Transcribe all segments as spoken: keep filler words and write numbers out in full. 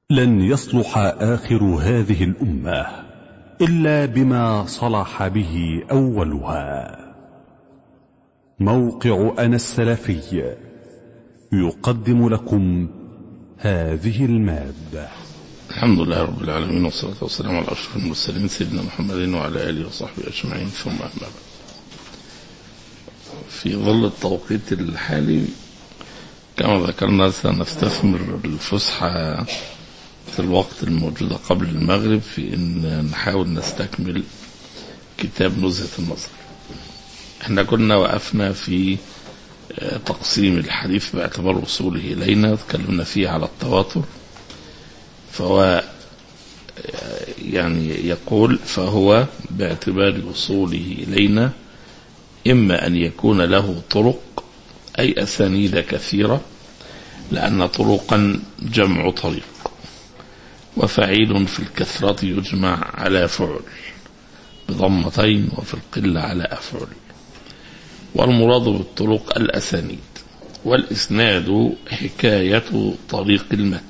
لن يصلح آخر هذه الأمة إلا بما صلح به أولها. موقع أنا السلفي يقدم لكم هذه المادة. الحمد لله رب العالمين، والصلاة والسلام على أشرف المرسلين سيدنا محمد وعلى آله وصحبه أجمعين، ثم أما بعد. في ظل التوقيت الحالي كما ذكرنا سنستثمر الفسحة في الوقت الموجود قبل المغرب في أن نحاول نستكمل كتاب نزهة النظر. احنا كنا وقفنا في تقسيم الحديث باعتبار وصوله إلينا، تكلمنا فيه على التواتر. فهو يعني يقول فهو باعتبار وصوله إلينا إما أن يكون له طرق أي أسانيد كثيرة، لأن طرقا جمع طريق، وفعيل في الكثرة يجمع على فعل بضمتين، وفي القلة على أفعل. والمراد بالطرق الأسانيد، والإسناد حكاية طريق المتن.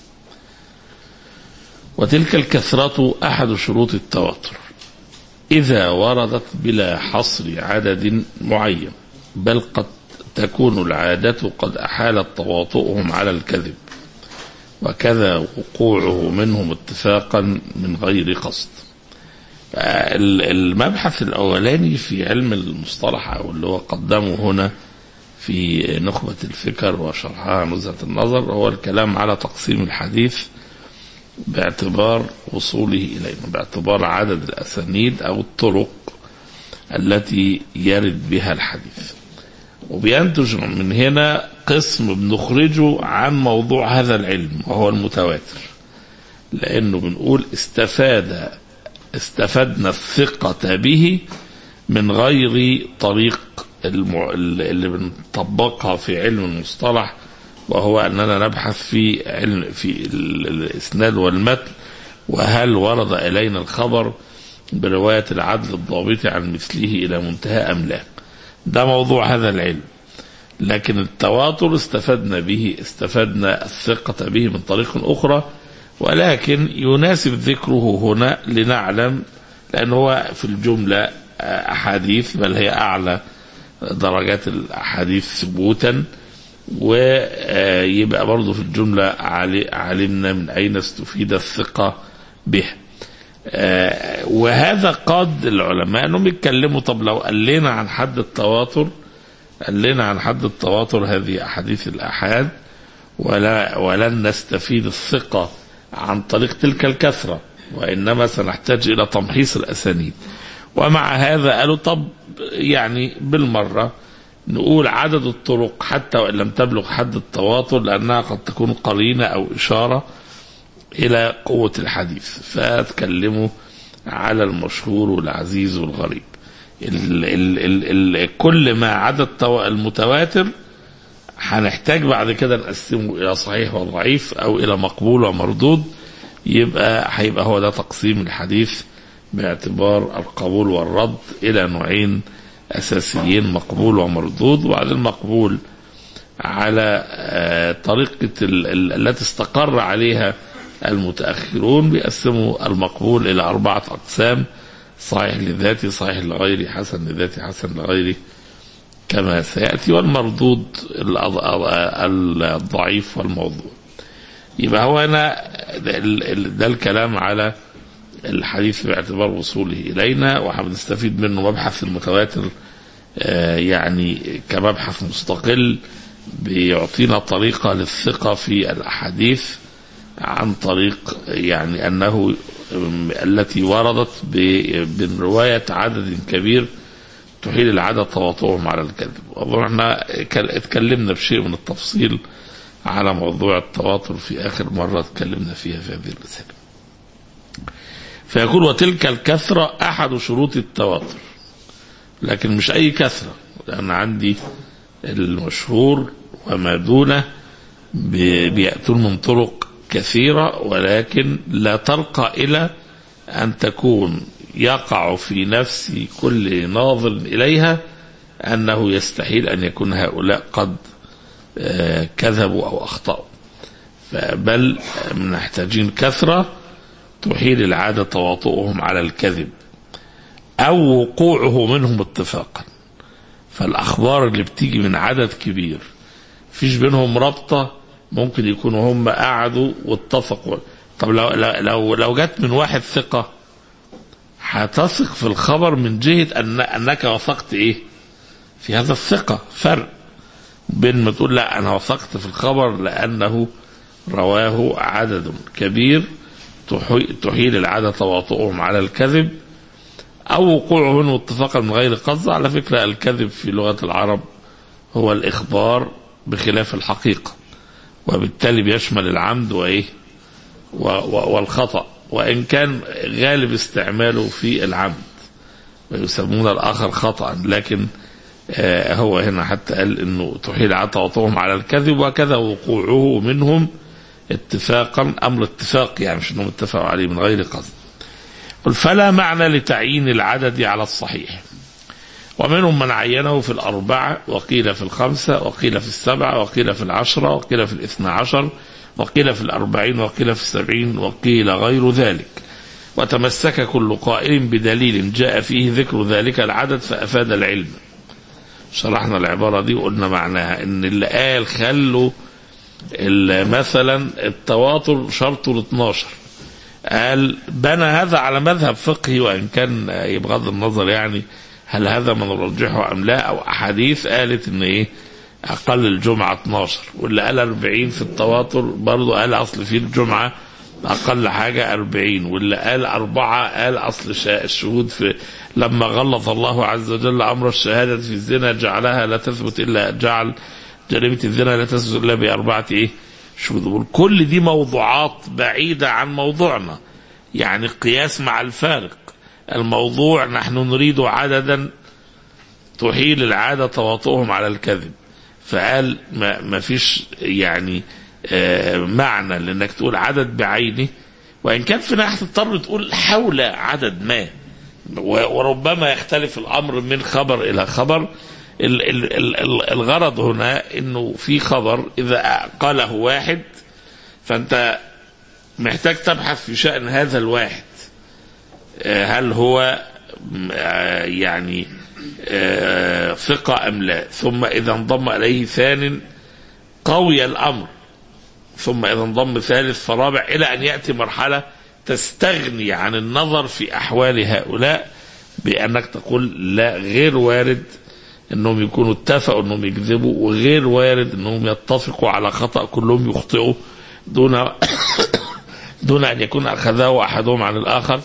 وتلك الكثرة أحد شروط التواتر إذا وردت بلا حصر عدد معين، بل قد تكون العادة قد أحالت تواطؤهم على الكذب، وكذا وقوعه منهم اتفاقا من غير قصد. المبحث الأولاني في علم المصطلح، أو اللي هو قدمه هنا في نخبة الفكر وشرحها نزهة النظر، هو الكلام على تقسيم الحديث باعتبار وصوله إلينا، باعتبار عدد الأسانيد أو الطرق التي يرد بها الحديث. وبينتج من هنا قسم بنخرجه عن موضوع هذا العلم، وهو المتواتر، لأنه بنقول استفاد استفدنا الثقة به من غير طريق اللي بنطبقها في علم المصطلح، وهو أننا نبحث في علم في الإسناد والمتن، وهل ورد إلينا الخبر برواية العدل الضابط عن مثله إلى منتهى أم لا. ده موضوع هذا العلم. لكن التواتر استفدنا به استفدنا الثقة به من طريق أخرى، ولكن يناسب ذكره هنا لنعلم، لأنه هو في الجملة أحاديث، بل هي أعلى درجات الأحاديث ثبوتا، ويبقى برضو في الجملة علمنا من أين استفيد الثقة به. وهذا قد العلماء أنهم يتكلموا، طب لو قال لنا عن حد التواتر قال لنا عن حد التواتر هذه أحاديث الأحاد، ولا ولن نستفيد الثقة عن طريق تلك الكثرة، وإنما سنحتاج إلى تمحيص الأسانيد. ومع هذا قالوا طب يعني بالمرة نقول عدد الطرق حتى وإن لم تبلغ حد التواتر، لأنها قد تكون قرينة أو إشارة إلى قوة الحديث، فاتكلموا على المشهور والعزيز والغريب. ال ال ال ال كل ما عدد المتواتر هنحتاج بعد كده نقسمه إلى صحيح وضعيف، أو إلى مقبول ومردود. يبقى هيبقى هو ده تقسيم الحديث باعتبار القبول والرد إلى نوعين أساسيين، مقبول ومردود. وبعد المقبول على طريقة التي استقر عليها المتأخرون بيقسموا المقبول إلى أربعة أقسام: صحيح لذاته، صحيح لغيره، حسن لذاته، حسن لغيره، كما سيأتي. والمردود الضعيف والموضوع. يبقى هو هنا ده الكلام على الحديث باعتبار وصوله إلينا، وهنستفيد منه مبحث المتواتر يعني كمبحث مستقل بيعطينا طريقة للثقة في الأحاديث عن طريق يعني أنه التي وردت برواية عدد كبير تحيل العدد تواطؤهم على الكذب. وأظن احنا اتكلمنا بشيء من التفصيل على موضوع التواتر في آخر مرة اتكلمنا فيها في هذه الرسالة. فيقول وتلك الكثرة أحد شروط التواتر، لكن مش أي كثرة، لأن عندي المشهور وما دونه بيأتون من طرق كثيرة، ولكن لا ترقى إلى أن تكون يقع في نفس كل ناظر إليها أنه يستحيل أن يكون هؤلاء قد كذبوا أو أخطأوا. بل محتاجين كثرة تحيل العادة تواطؤهم على الكذب أو وقوعه منهم اتفاقا. فالأخبار اللي بتيجي من عدد كبير فيش بينهم رابطة، ممكن يكونوا هم قعدوا واتفقوا. طب لو لو لو جت من واحد ثقة هتثق في الخبر من جهة أن أنك وثقت إيه في هذا الثقة. فرق بين ما تقول لا أنا وثقت في الخبر لأنه رواه عدد كبير تحيل العادة تواطؤهم على الكذب أو وقوعه منه اتفاقا من غير قصد. على فكرة الكذب في لغة العرب هو الإخبار بخلاف الحقيقة، وبالتالي بيشمل العمد وإيه والخطأ، وإن كان غالب استعماله في العمد ويسمون الآخر خطأ، لكن آه هو هنا حتى قال إنه تحيل عادة تواطؤهم على الكذب وكذا وقوعه منهم اتفاقا، أمر اتفاق يعني مش إنهم اتفقوا عليه من غير قصد. فلا معنى لتعيين العدد على الصحيح، ومنهم من عينه في الأربعة وقيل في الخمسة وقيل في السبعة وقيل في العشرة وقيل في الاثنى عشر وقيل في الأربعين وقيل في السبعين وقيل غير ذلك، وتمسك كل قائل بدليل جاء فيه ذكر ذلك العدد فأفاد العلم. شرحنا العبارة دي وقلنا معناها إن اللي قال خلوا مثلا التواتر شرطه الاثناشر، قال بنى هذا على مذهب فقهي، وإن كان بغض النظر يعني هل هذا من رجحه أم لا، أو أحاديث قالت إن إيه أقل الجمعة اثناشر، واللي قال أربعين في التواتر برضو قال أصل في الجمعة أقل حاجة أربعين، واللي قال أربعة قال أصل الشهود في لما غلظ الله عز وجل أمر الشهادة في الزنا جعلها لا تثبت إلا جعل جريمة الزنا لا تثبت إلا بأربعة إيه شهود. كل دي موضوعات بعيدة عن موضوعنا، يعني قياس مع الفارق. الموضوع نحن نريد عددا تحيل العادة تواطؤهم على الكذب، فقال ما, ما فيش يعني آه معنى لأنك تقول عدد بعينه، وإن كان في ناحية تضطر تقول حول عدد ما، وربما يختلف الأمر من خبر إلى خبر. ال ال ال الغرض هنا إنه في خبر إذا قاله واحد فأنت محتاج تبحث في شأن هذا الواحد، هل هو يعني ثقة أم لا، ثم إذا انضم إليه ثان قوي الأمر، ثم إذا انضم ثالث فرابع، إلى أن يأتي مرحلة تستغني عن النظر في أحوال هؤلاء بأنك تقول لا غير وارد أنهم يكونوا اتفقوا أنهم يكذبوا، وغير وارد أنهم يتفقوا على خطأ كلهم يخطئوا دون دون أن يكون أخذه أحدهم عن الآخر.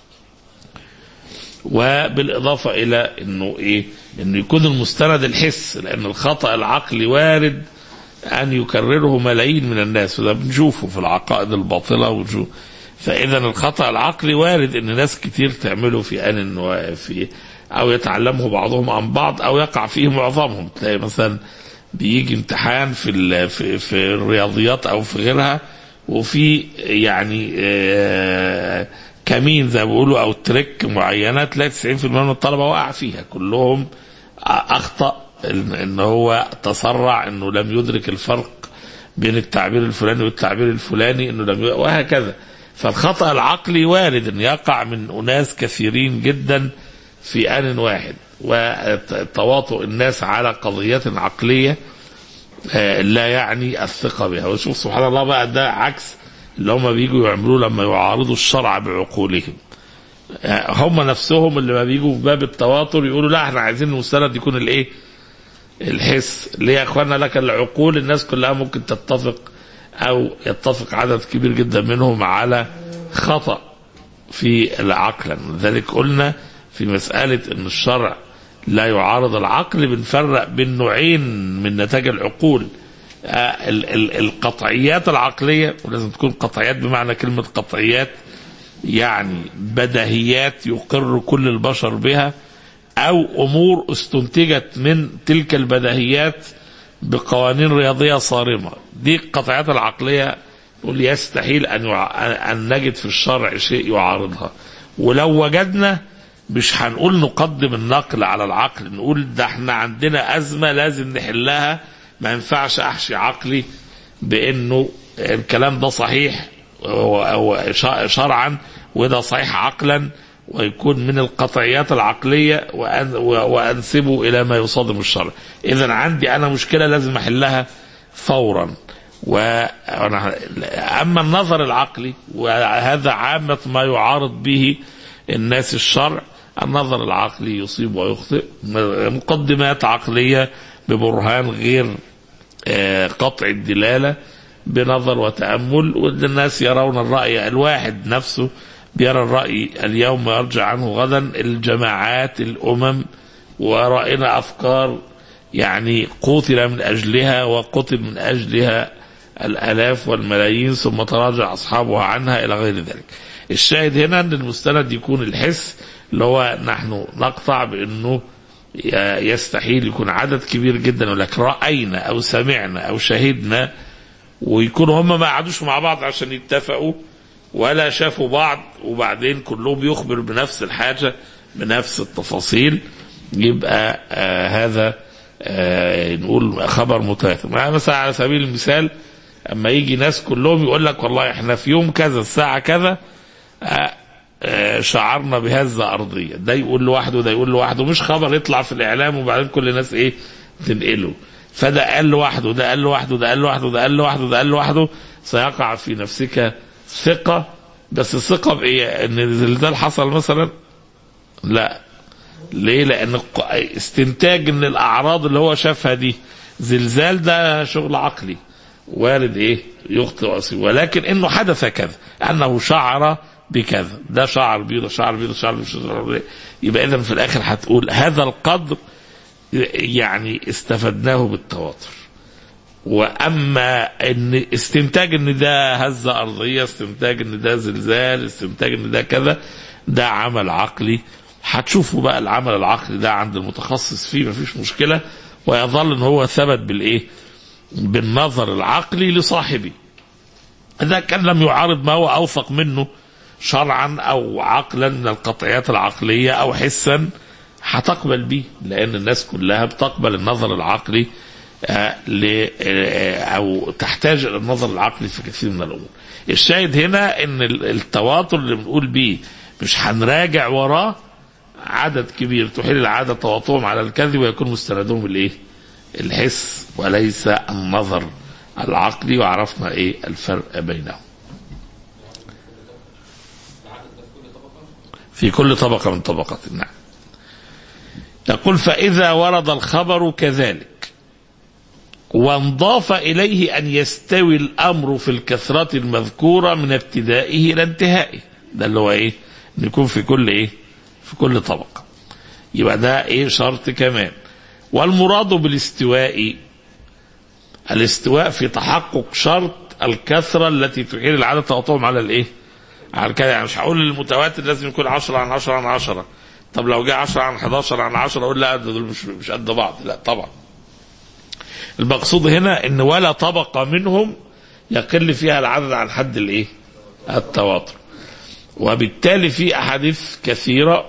وبالإضافة إلى أنه إيه أنه يكون المستند الحس، لأن الخطأ العقلي وارد أن يكرره ملايين من الناس، وده بنشوفه في العقائد الباطلة وجو. فإذا الخطأ العقلي وارد أن ناس كتير تعمله في آن في أو يتعلمه بعضهم عن بعض أو يقع فيه معظمهم. تلاقي مثلا بيجي امتحان في في, في الرياضيات أو في غيرها، وفي يعني آه كمين زي ما بيقولوا أو تريك معينة، تلاقي تسعين بالمئة من الطلبة وقع فيها، كلهم أخطأ إن هو تسرع، إنه لم يدرك الفرق بين التعبير الفلاني والتعبير الفلاني، إنه لم ي... وهكذا. فالخطأ العقلي وارد أن يقع من أناس كثيرين جدا في آن واحد، وتواطؤ الناس على قضيات عقلية لا يعني الثقة بها. وشوف سبحان الله بقى، ده عكس اللي هم بيجوا يعملوه لما يعارضوا الشرع بعقولهم. هم نفسهم اللي ما بيجوا في باب التواتر يقولوا لا احنا عايزين المستند يكون الايه الحس. ليه يا اخوانا؟ لك العقول الناس كلها ممكن تتفق او يتفق عدد كبير جدا منهم على خطأ في العقل. لذلك قلنا في مسألة ان الشرع لا يعارض العقل بنفرق بين نوعين من نتاج العقول، القطعيات العقلية، ولازم تكون قطعيات بمعنى كلمة قطعيات يعني بديهيات يقر كل البشر بها، أو أمور استنتجت من تلك البديهيات بقوانين رياضية صارمة. دي القطعيات العقلية نقول يستحيل أن, يع... أن نجد في الشرع شيء يعارضها. ولو وجدنا مش هنقول نقدم النقل على العقل، نقول ده احنا عندنا أزمة لازم نحلها، ما ينفعش أحشي عقلي بأنه الكلام ده صحيح شرعا وده صحيح عقلا، ويكون من القطعيات العقلية وأنسبه إلى ما يصادم الشرع. إذن عندي أنا مشكلة لازم أحلها فورا. أما النظر العقلي وهذا عامة ما يعارض به الناس الشرع، النظر العقلي يصيب ويخطئ، مقدمات عقلية ببرهان غير قطع الدلالة بنظر وتأمل، والناس يرون الرأي الواحد نفسه بيرى الرأي اليوم ويرجع عنه غدا. الجماعات الأمم ورأينا أفكار يعني قتل من أجلها وقتل من أجلها الآلاف والملايين ثم تراجع أصحابها عنها إلى غير ذلك. الشاهد هنا أن المستند يكون الحس، اللي هو نحن نقطع بأنه يستحيل يكون عدد كبير جدا ولكن رأينا أو سمعنا أو شهدنا، ويكونوا هم ما قعدوش مع بعض عشان يتفقوا ولا شافوا بعض، وبعدين كلهم يخبر بنفس الحاجة بنفس التفاصيل، يبقى آه هذا آه نقول خبر متواتر. مثلا على سبيل المثال اما يجي ناس كلهم يقول لك والله احنا في يوم كذا الساعة كذا آه آه شعرنا بهزة أرضية، ده يقول لوحده ده يقول لوحده، مش خبر يطلع في الإعلام وبعدين كل الناس ايه تنقله. فده قال لوحده ده قال لوحده ده قال لوحده ده قال لوحده ده قال لوحده، سيقع في نفسك ثقة. بس الثقة بإيه؟ ان الزلزال حصل مثلا؟ لا. ليه؟ لأن استنتاج ان الأعراض اللي هو شافها دي زلزال، ده شغل عقلي وارد ايه يخطئ ويصيب، ولكن انه حدث كذا، انه شعر بكذا، ده شعر بيه ده شعر بيه ده شعر بيه، يبقى اذا في الاخر هتقول هذا القدر يعني استفدناه بالتواتر. واما ان استنتاج ان ده هزة ارضية، استنتاج ان ده زلزال، استنتاج ان ده كذا، ده عمل عقلي. هتشوفوا بقى العمل العقلي ده عند المتخصص فيه مفيش مشكلة، ويظل ان هو ثبت بالايه بالنظر العقلي لصاحبه. اذا كان لم يعارض ما هو اوثق منه شرعا او عقلا من القطعيات العقلية او حسا، هتقبل به، لان الناس كلها بتقبل النظر العقلي أو تحتاج إلى النظر العقلي في كثير من الأمور. الشاهد هنا إن التواتر اللي بنقول بيه مش هنراجع وراه عدد كبير تحيل العادة تواطؤهم على الكذب ويكون مستندهم الإيه؟ الحس وليس النظر العقلي، وعرفنا إيه الفرق بينهم. في كل طبقة من طبقات. نعم. يقول فإذا ورد الخبر كذلك وانضاف إليه أن يستوي الأمر في الكثرة المذكورة من ابتدائه إلى انتهائه، ده اللي هو إيه نكون في كل إيه في كل طبقة، يبقى ده إيه شرط كمان. والمراد بالاستواء الاستواء في تحقق شرط الكثرة التي تحيل العادة تواطؤهم على الإيه على كده. يعني مش هقول المتواتر لازم يكون عشرة عن عشرة عن عشرة، طب لو جاء عشرة عن حداشر عن عشرة أقول لا دول مش مش قد بعض، لا طبعا. المقصود هنا ان ولا طبقة منهم يقل فيها العدد عن حد الايه التواتر. وبالتالي في احاديث كثيرة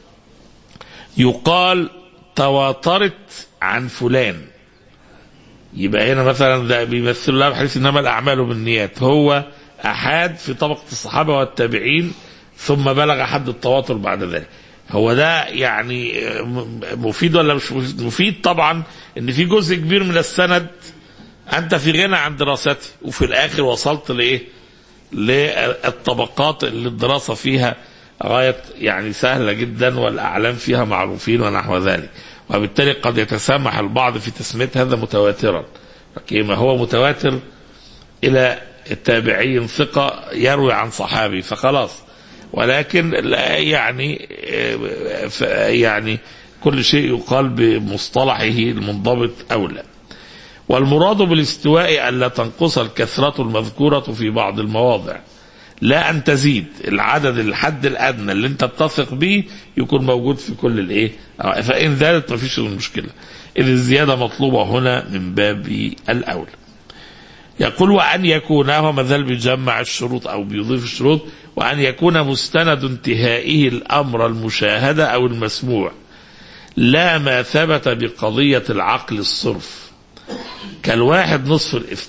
يقال تواترت عن فلان، يبقى هنا مثلا ده بيمثل لها بحديث انما الاعمال بالنيات، هو احاد في طبقة الصحابة والتابعين ثم بلغ حد التواتر بعد ذلك. هو ده يعني مفيد ولا مش مفيد؟ طبعا ان في جزء كبير من السند انت في غنى عن دراسته، وفي الاخر وصلت لايه للطبقات اللي الدراسة فيها غاية يعني سهلة جدا والاعلام فيها معروفين ونحو ذلك، وبالتالي قد يتسامح البعض في تسمية هذا متواترا، كما هو متواتر الى التابعين ثقة يروي عن صحابي فخلاص. ولكن لا يعني يعني كل شيء يقال بمصطلحه المنضبط أولى. والمراد بالاستواء ألا تنقص الكثرة المذكورة في بعض المواضع، لا أن تزيد العدد الحد الأدنى اللي أنت تثق به يكون موجود في كل الإيه، فإن زادت ما فيش المشكلة، إذ الزيادة مطلوبة هنا من باب الأولى. يقول وأن يكون، هو مازال بيجمع الشروط أو بيضيف الشروط، وأن يكون مستند انتهائه الأمر المشاهدة أو المسموع، لا ما ثبت بقضية العقل الصرف كالواحد نصف الاثنين.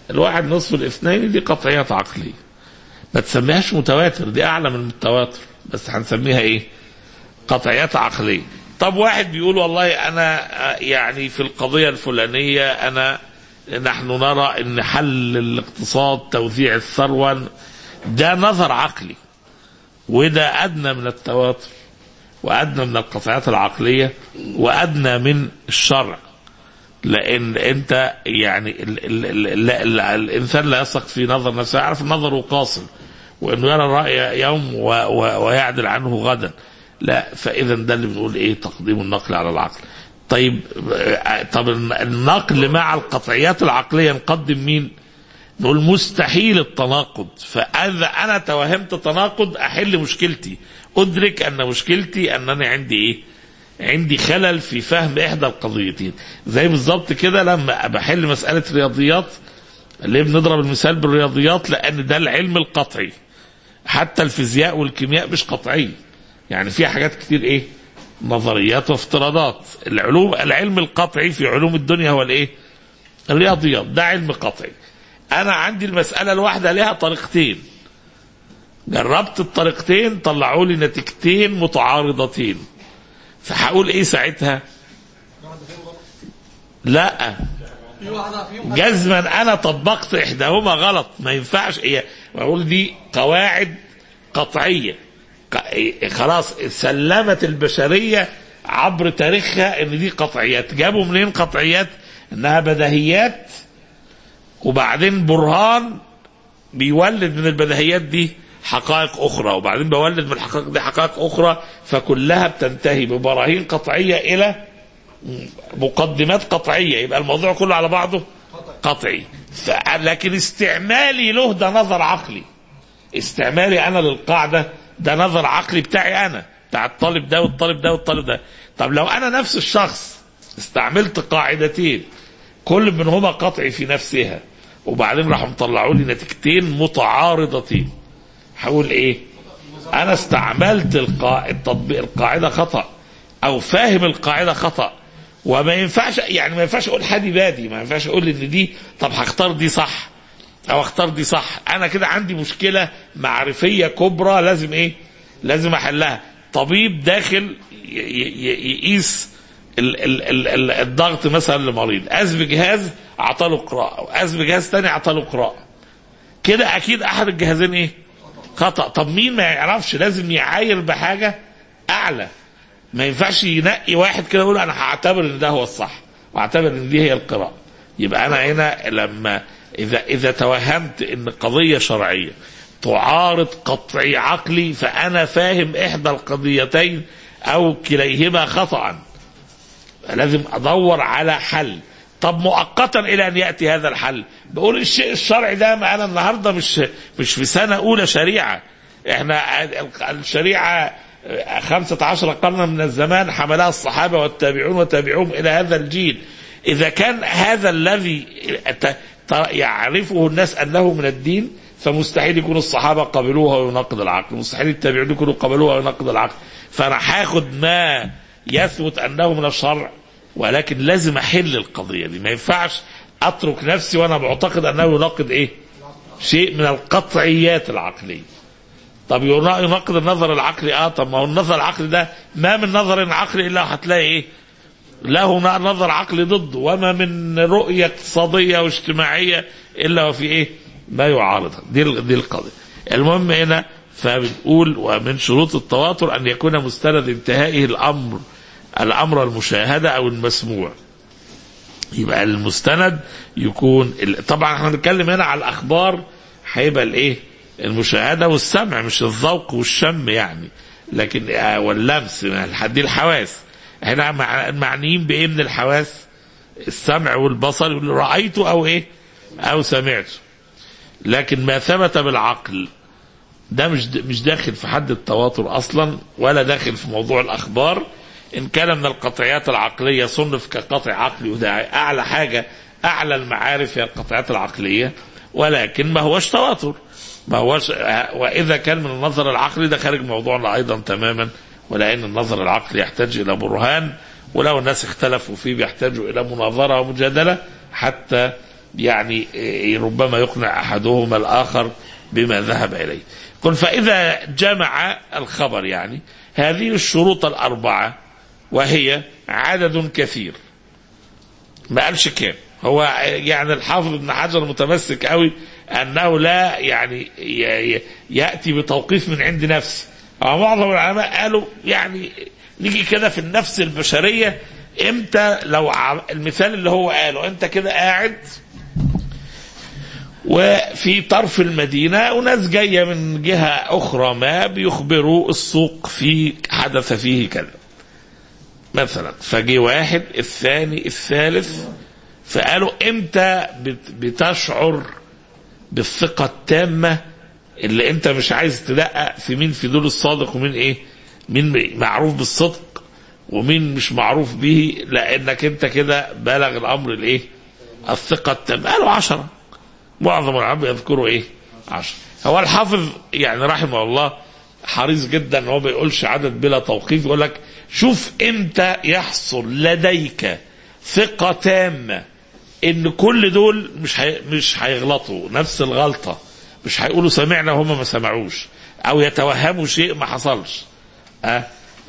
الواحد نصف الاثنين دي قطعيات عقلية، ما تسميهاش متواتر، دي أعلى من التواتر، بس هنسميها إيه؟ قطعيات عقلية. طب واحد بيقول والله أنا يعني في القضية الفلانية أنا نحن نرى أن حل الاقتصاد توزيع الثروة، ده نظر عقلي، وده أدنى من التواتر وأدنى من القطعيات العقلية وأدنى من الشرع، لأن أنت يعني ال ال ال ال الإنسان لا يثق في نظر نفسه، يعرف نظره قاصر وأنه يرى الرأي يوم و و ويعدل عنه غدا، لا. فإذا ده اللي بنقول إيه؟ تقديم النقل على العقل. طيب طب النقل مع القطعيات العقلية نقدم مين؟ نقول مستحيل التناقض، فإذا أنا توهمت تناقض أحل مشكلتي، أدرك أن مشكلتي أنني عندي إيه؟ عندي خلل في فهم إحدى القضيتين. زي بالضبط كده لما بحل مسألة رياضيات، اللي بنضرب المثال بالرياضيات لأن ده العلم القطعي، حتى الفيزياء والكيمياء مش قطعي، يعني في حاجات كتير إيه؟ نظريات وافتراضات. العلوم العلم القطعي في علوم الدنيا هو الإيه؟ الرياضيات، ده علم قطعي. أنا عندي المسألة الواحدة لها طريقتين، جربت الطريقتين طلعوا لي نتيجتين متعارضتين، فهقول إيه ساعتها؟ لا، جزما أنا طبقت إحداهما غلط، ما ينفعش إيه، وأقول دي قواعد قطعية خلاص سلمت البشرية عبر تاريخها ان دي قطعيات. جابوا منين قطعيات؟ انها بديهيات، وبعدين برهان بيولد من البديهيات دي حقائق اخرى، وبعدين بيولد من الحقائق دي حقائق اخرى، فكلها بتنتهي ببراهين قطعية الى مقدمات قطعية، يبقى الموضوع كله على بعضه قطعي. لكن استعمالي له ده نظر عقلي، استعمالي انا للقاعدة ده نظر عقلي بتاعي انا، بتاع الطالب ده والطالب ده والطالب ده. طب لو انا نفس الشخص استعملت قاعدتين كل منهما قطعي في نفسها، وبعدين راحوا مطلعوا لي نتيجتين متعارضتين، هقول ايه؟ انا استعملت القا... التطبيق القاعده خطا، او فاهم القاعده خطا، وما ينفعش يعني ما ينفعش اقول حدي بادي، ما ينفعش اقول ان دي طب هختار دي صح او اختار دي صح. انا كده عندي مشكله معرفيه كبرى لازم ايه؟ لازم احلها. طبيب داخل يقيس الضغط مثلا لمريض، قاس بجهاز اعطاله قراءه، وقاس بجهاز تاني اعطاله قراءه، كده اكيد احد الجهازين ايه؟ خطا. طب مين ما يعرفش لازم يعاير بحاجه اعلى، ما ينفعش ينقي واحد كده يقول انا هعتبر ان ده هو الصح واعتبر ان دي هي القراءه. يبقى انا هنا لما اذا اذا توهمت ان قضيه شرعيه تعارض قطعي عقلي، فانا فاهم احدى القضيتين او كليهما خطأ، لازم ادور على حل. طب مؤقتا الى ان ياتي هذا الحل، بقول الشيء الشرعي ده، ما انا النهارده مش مش في سنه اولى شريعه، احنا الشريعه خمسة عشر قرنا من الزمان حملها الصحابه والتابعون وتابعوهم الى هذا الجيل. اذا كان هذا الذي يعرفه الناس انه من الدين، فمستحيل يكون الصحابه قبلوها ويناقض العقل، مستحيل التابعون يكونوا قبلوها ويناقض العقل، فانا هاخد ما يثبت انه من الشرع، ولكن لازم احل القضيه دي. ما ينفعش اترك نفسي وانا معتقد انه يناقض ايه؟ شيء من القطعيات العقليه. طب يناقض النظر العقلي، اه طب ما هو النظر العقلي ده ما من نظر عقلي الا هتلاقي ايه؟ له نظر عقلي ضده، وما من رؤيه اقتصاديه واجتماعيه الا وفي ايه؟ ما يعارضها. دي دي القضيه. المهم هنا فبنقول ومن شروط التواتر ان يكون مستند انتهائه الامر الامر المشاهده او المسموع. يبقى المستند يكون طبعا احنا بنتكلم هنا على الاخبار، هيبقى الايه؟ المشاهده والسمع، مش الذوق والشم يعني، لكن واللمس، دي الحواس. هنا معنيين بايه من الحواس؟ السمع والبصر، رايته او ايه؟ او سمعته. لكن ما ثبت بالعقل ده مش مش داخل في حد التواتر اصلا، ولا داخل في موضوع الاخبار. ان كان من القطعيات العقليه صنف كقطع عقلي، وده اعلى حاجه، اعلى المعارف هي القطعيات العقليه، ولكن ما هوش تواتر، ما هوش. واذا كان من النظر العقلي ده خارج موضوعنا ايضا تماما، ولان النظر العقلي يحتاج الى برهان، ولو الناس اختلفوا فيه بيحتاجوا الى مناظره ومجادله حتى يعني ربما يقنع أحدهما الآخر بما ذهب إليه. قل فإذا جمع الخبر يعني هذه الشروط الأربعة وهي عدد كثير، ما قالش كام، هو يعني الحافظ ابن حجر متمسك قوي أنه لا يعني يأتي بتوقيف من عند نفسه. معظم العلماء قالوا يعني نيجي كده في النفس البشرية، امتى لو المثال اللي هو قاله انت كده قاعد وفي طرف المدينة وناس جاية من جهة أخرى ما بيخبروا السوق في حدث فيه كذا مثلا، فجي واحد الثاني الثالث فقالوا امتى بتشعر بالثقة التامة اللي انت مش عايز تدقق في مين في دول الصادق ومين ايه، مين معروف بالصدق ومين مش معروف به، لانك انت كده بالغ الامر الايه الثقة التامة. قالوا عشرة، معظم العلماء يذكروا ايه عشرة. هو الحافظ يعني رحمه الله حريص جدا، هو ما بيقولش عدد بلا توقيف، يقول لك شوف امتى يحصل لديك ثقة تامة ان كل دول مش هي مش هيغلطوا نفس الغلطة، مش هيقولوا سمعنا وهم ما سمعوش، او يتوهموا شيء ما حصلش. أه؟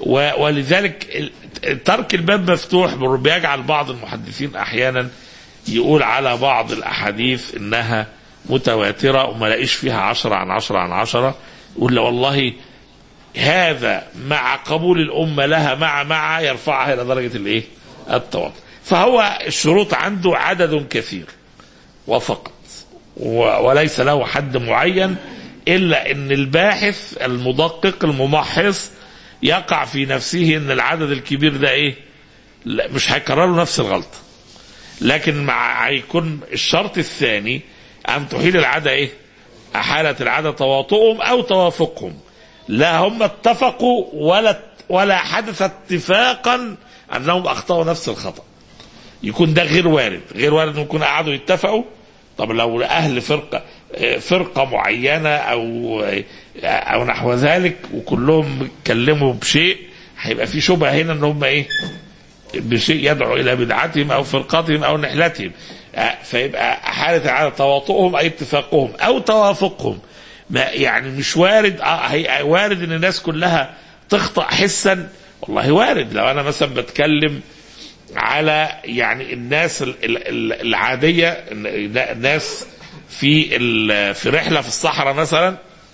ولذلك ترك الباب مفتوح بيجعل بعض المحدثين احيانا يقول على بعض الاحاديث انها متواترة وما لاقيش فيها عشرة عن عشرة عن عشرة، يقول له والله هذا مع قبول الامة لها مع مع يرفعها الى درجة الايه التواتر. فهو الشروط عنده عدد كثير وفقط، وليس له حد معين، إلا أن الباحث المدقق الممحص يقع في نفسه أن العدد الكبير ده إيه لا مش هيكرروا نفس الغلطة، لكن مع هيكون الشرط الثاني أن تحيل العادة إيه أحالة العادة تواطؤهم أو توافقهم، لا هم اتفقوا ولا ولا حدث اتفاقا أنهم أخطأوا نفس الخطأ، يكون ده غير وارد. غير وارد أن يكون قعدوا يتفقوا. طب لو أهل فرقة فرقة معينة أو أو نحو ذلك وكلهم اتكلموا بشيء، هيبقى في شبهة هنا أن هم إيه بشيء يدعو إلى بدعتهم أو فرقتهم أو نحلتهم، فيبقى حالة على تواطؤهم أي اتفاقهم أو توافقهم. ما يعني مش وارد آه وارد أن الناس كلها تخطأ حسا، والله وارد. لو أنا مثلا بتكلم على يعني الناس العادية، الناس في في رحلة في الصحراء مثلا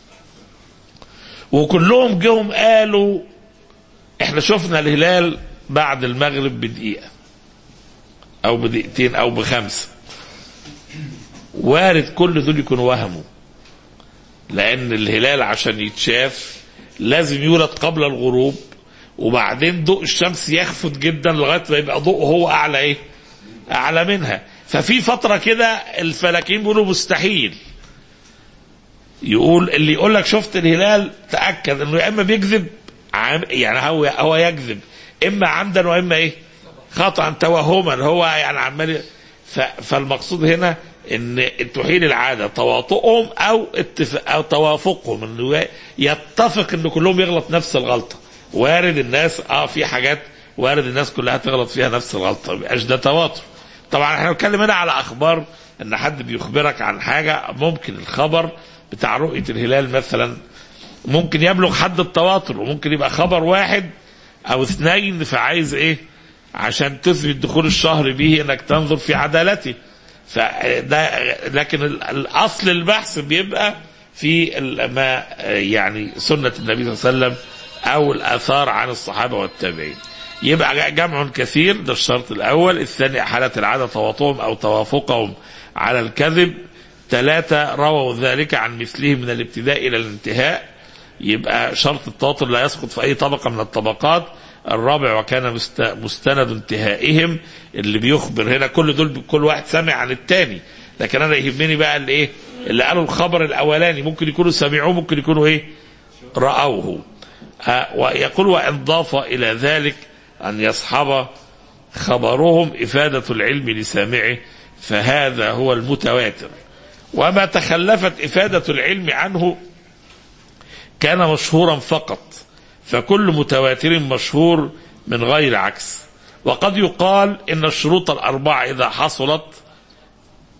وكلهم جهم قالوا احنا شفنا الهلال بعد المغرب بدقيقة او بدقيقتين او بخمسة، وارد كل دول يكونوا وهموا، لان الهلال عشان يتشاف لازم يولد قبل الغروب، وبعدين ضوء الشمس يخفت جدا لغايه ما يبقى ضوء هو اعلى ايه اعلى منها. ففي فتره كده الفلاكين بيقولوا مستحيل، يقول اللي يقول لك شفت الهلال تاكد انه يا اما بيكذب يعني هو هو يكذب، اما عمدا واما ايه خطأ توهما، هو يعني عمال. فالمقصود هنا ان تحيل العاده تواطؤهم او اتفاق او توافقهم، انه يتفق ان كلهم يغلط نفس الغلطه. وارد الناس اه في حاجات وارد الناس كلها تغلط فيها نفس الغلطه، ما يبقاش ده تواتر. طبعا احنا بنتكلم هنا على اخبار، ان حد بيخبرك عن حاجه، ممكن الخبر بتاع رؤيه الهلال مثلا ممكن يبلغ حد التواتر، وممكن يبقى خبر واحد او اثنين، فعايز ايه عشان تثبت دخول الشهر به انك تنظر في عدالته. فده لكن الاصل البحث بيبقى في ما يعني سنه النبي صلى الله عليه وسلم او الاثار عن الصحابه والتابعين. يبقى جمع كثير، ده الشرط الاول. الثاني حاله العاده تواطؤهم او توافقهم على الكذب. ثلاثه رووا ذلك عن مثله من الابتداء الى الانتهاء، يبقى شرط التواتر لا يسقط في اي طبقه من الطبقات. الرابع وكان مستند انتهائهم، اللي بيخبر هنا كل دول كل واحد سمع عن الثاني، لكن انا يهمني بقى اللي ايه اللي قالوا الخبر الاولاني، ممكن يكونوا سمعوه ممكن يكونوا ايه راوه. ويقول وان ضاف الى ذلك ان يصحب خبرهم افاده العلم لسامعه، فهذا هو المتواتر. وما تخلفت افاده العلم عنه كان مشهورا فقط، فكل متواتر مشهور من غير عكس. وقد يقال إن الشروط الأربعة إذا حصلت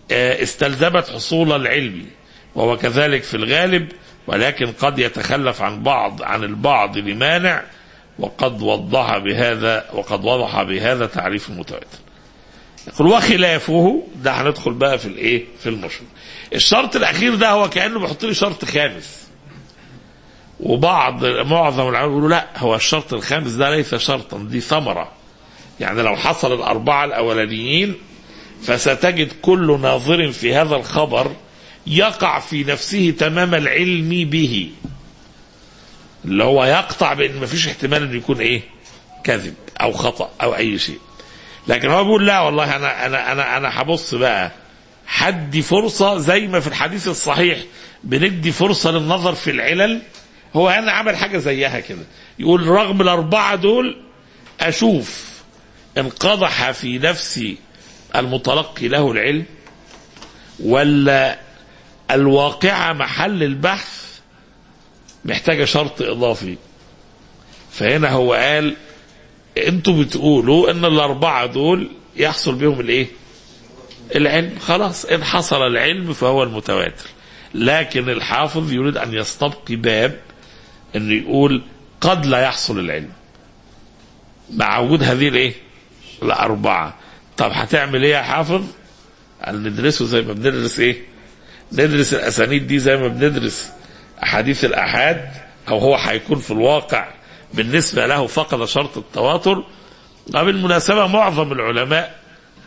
استلزمت حصول العلم، وهو كذلك في الغالب، ولكن قد يتخلف عن بعض عن البعض لمانع، وقد وضح بهذا وقد وضح بهذا تعريف المتواتر. يقول وخلافه، ده هندخل بقى في الايه في المشهور. الشرط الاخير ده هو كانه بيحط لي شرط خامس، وبعض معظم العلماء يقولوا لا، هو الشرط الخامس ده ليس شرطا، دي ثمره. يعني لو حصل الاربعه الاولانيين فستجد كل ناظر في هذا الخبر يقع في نفسه تمام العلم به، اللي هو يقطع بان مفيش احتمال انه يكون ايه كذب او خطأ او اي شيء. لكن هو بيقول لا والله انا انا انا انا هبص بقى، حدي فرصه زي ما في الحديث الصحيح بندي فرصه للنظر في العلل، هو انا عمل حاجه زيها كده. يقول رغم الاربعه دول اشوف ان قضح في نفسي المتلقي له العلم، ولا الواقعة محل البحث محتاجة شرط إضافي. فهنا هو قال انتوا بتقولوا ان الاربعة دول يحصل بهم الايه العلم، خلاص ان حصل العلم فهو المتواتر. لكن الحافظ يريد ان يستبقي باب انه يقول قد لا يحصل العلم مع وجود هذه الايه الاربعة. طب هتعمل ايه يا حافظ؟ قال ندرسه زي ما بندرس ايه ندرس الاسانيد دي زي ما بندرس احاديث الاحاد، او هو هيكون في الواقع بالنسبة له فقد شرط التواتر. وبالمناسبة معظم العلماء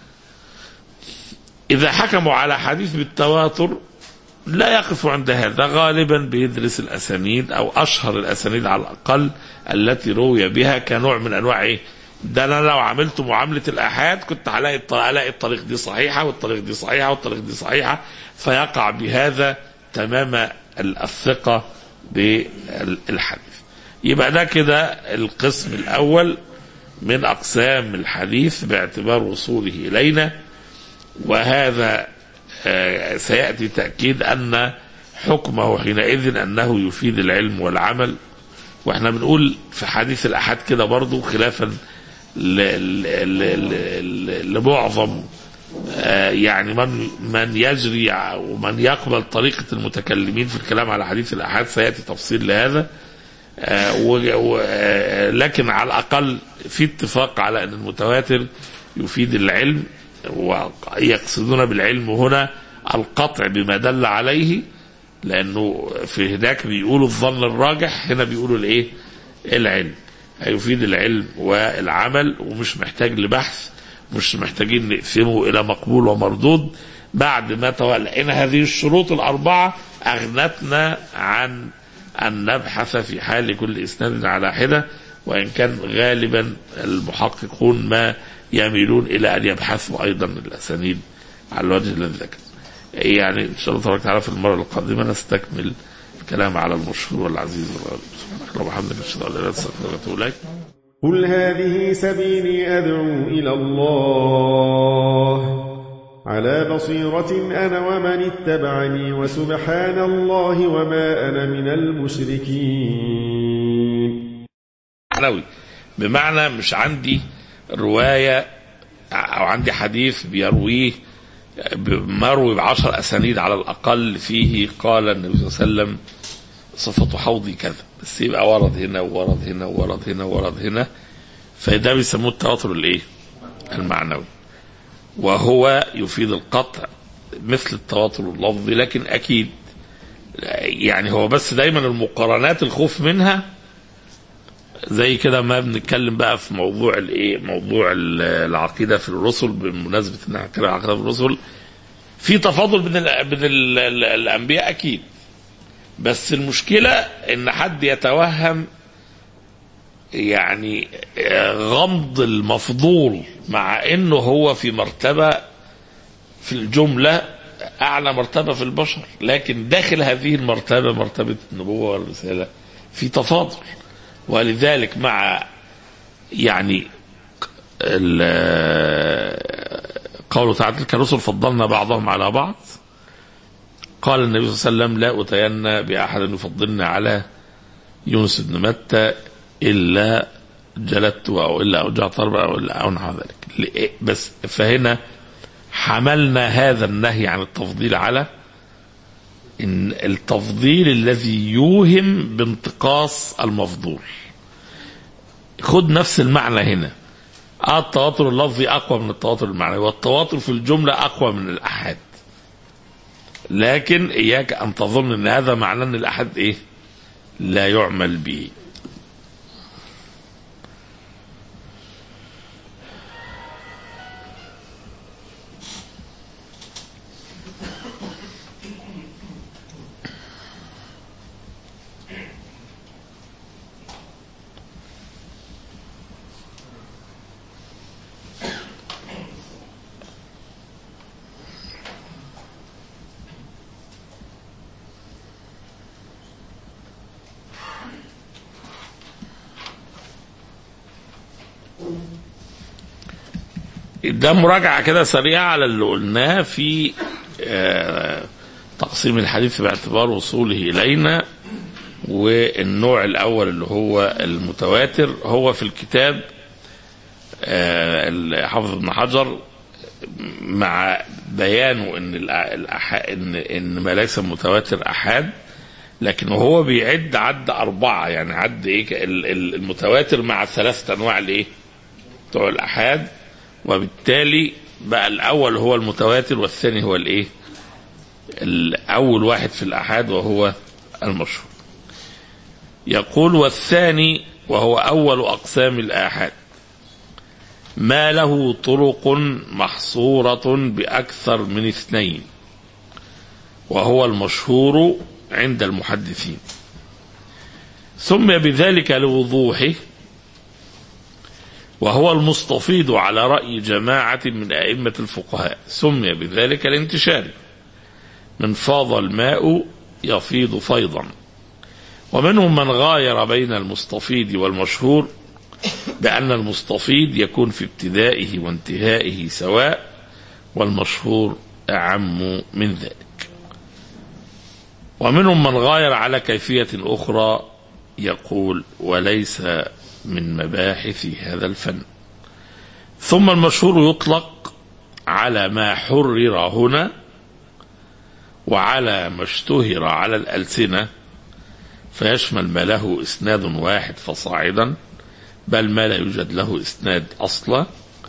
إذا حكموا على حديث بالتواتر لا يقفوا عند هذا، غالبا بيدرس الأسانيد أو أشهر الأسانيد على الأقل التي روي بها كنوع من أنواع إيه؟ ده أنا لو عملت معاملة الآحاد كنت هلاقي الطريق دي صحيحة والطريق دي صحيحة والطريق دي صحيحة، فيقع بهذا تمام الثقة بالحديث. يبقى ده كده القسم الأول من أقسام الحديث باعتبار وصوله إلينا. وهذا سيأتي تأكيد أن حكمه حينئذ أنه يفيد العلم والعمل. وإحنا بنقول في حديث الأحد كده برضو خلافا لمعظم يعني من من يجري ومن يقبل طريقة المتكلمين في الكلام على حديث الأحد، سيأتي تفصيل لهذا. لكن على الأقل في اتفاق على أن المتواتر يفيد العلم، ويقصدون بالعلم هنا القطع بما دل عليه، لأنه في هناك بيقولوا الظن الراجح، هنا بيقولوا الإيه العلم هيفيد العلم والعمل، ومش محتاج لبحث، مش محتاجين نقسمه إلى مقبول ومردود. بعد ما تولينا هذه الشروط الأربعة أغنتنا عن أن نبحث في حال كل إسناد على حدة، وإن كان غالبا المحققون ما يميلون إلى أن يبحثوا أيضا الأسانيد على الوجه الذي ذكر. يعني إن شاء الله تبارك وتعالى في المرة القادمة نستكمل الكلام على المشهور والعزيز والغالب. سبحانك اللهم وبحمدك أشهد أن لا إله إلا أنت أستغفرك وأتوب إليك. قل هذه سبيلي أدعو إلى الله على بصيرة أنا ومن اتبعني وسبحان الله وما أنا من المشركين. معنوي بمعنى مش عندي رواية أو عندي حديث بيرويه مروي بعشر أسانيد على الأقل فيه قال النبي صلى الله عليه وسلم صفة حوضي كذا، بس يبقى ورد هنا وورد هنا وورد هنا وورد هنا، فده بيسموه التواتر الايه المعنوي، وهو يفيد القطع مثل التواتر اللفظي. لكن أكيد يعني هو بس دايما المقارنات الخوف منها زي كده ما بنتكلم بقى في موضوع الايه موضوع العقيده في الرسل، بمناسبه ان احنا بنتكلم عن العقيده في الرسل في تفاضل بين بين الانبياء اكيد، بس المشكله ان حد يتوهم يعني غمض المفضول مع انه هو في مرتبه في الجمله اعلى مرتبه في البشر، لكن داخل هذه المرتبه مرتبه النبوه والرساله في تفاضل. ولذلك مع يعني قوله تعالى تلك الرسل فضلنا بعضهم على بعض، قال النبي صلى الله عليه وسلم لا أتين بأحد يفضلنا على يونس بن متى إلا جلدت أو إلا أوجعت ضربة أو إلا أو نحو ذلك. بس فهنا حملنا هذا النهي عن التفضيل على إن التفضيل الذي يوهم بانتقاص المفضول. خد نفس المعنى هنا، آه التواتر اللفظي أقوى من التواتر المعنوي، والتواتر في الجملة أقوى من الأحاد، لكن إياك أن تظن أن هذا معناه أن الأحد إيه لا يعمل به. ده مراجعة كده سريعة على اللي قلناه في تقسيم الحديث باعتبار وصوله إلينا. والنوع الأول اللي هو المتواتر هو في الكتاب حافظ ابن حجر مع بيانه إن إن إن ما ليس متواتر أحاد، لكن هو بيعد عد أربعة، يعني عد إيه المتواتر مع ثلاثة أنواع الإيه بتوع الأحاد، وبالتالي بقى الأول هو المتواتر والثاني هو الإيه الأول واحد في الأحاد وهو المشهور. يقول والثاني وهو أول أقسام الآحاد ما له طرق محصورة بأكثر من اثنين، وهو المشهور عند المحدثين، سمي بذلك لوضوحه، وهو المستفيض على رأي جماعة من أئمة الفقهاء، سمي بذلك لانتشاره، من فاض الماء يفيض فيضا. ومنهم من غاير بين المستفيض والمشهور بأن المستفيض يكون في ابتدائه وانتهائه سواء، والمشهور أعم من ذلك. ومنهم من غاير على كيفية أخرى، يقول وليس من مباحث هذا الفن. ثم المشهور يطلق على ما حرر هنا وعلى ما اشتهر على الألسنة، فيشمل ما له إسناد واحد فصاعدا، بل ما لا يوجد له إسناد أصلا.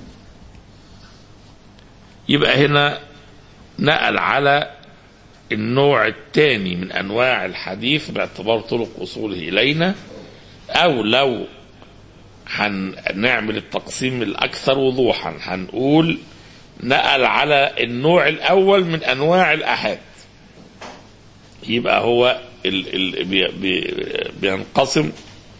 يبقى هنا نقل على النوع الثاني من أنواع الحديث باعتبار طرق وصوله إلينا، أو لو هنعمل التقسيم الأكثر وضوحا هنقول نقل على النوع الأول من أنواع الأحاد. يبقى هو ال ال بي بي بينقسم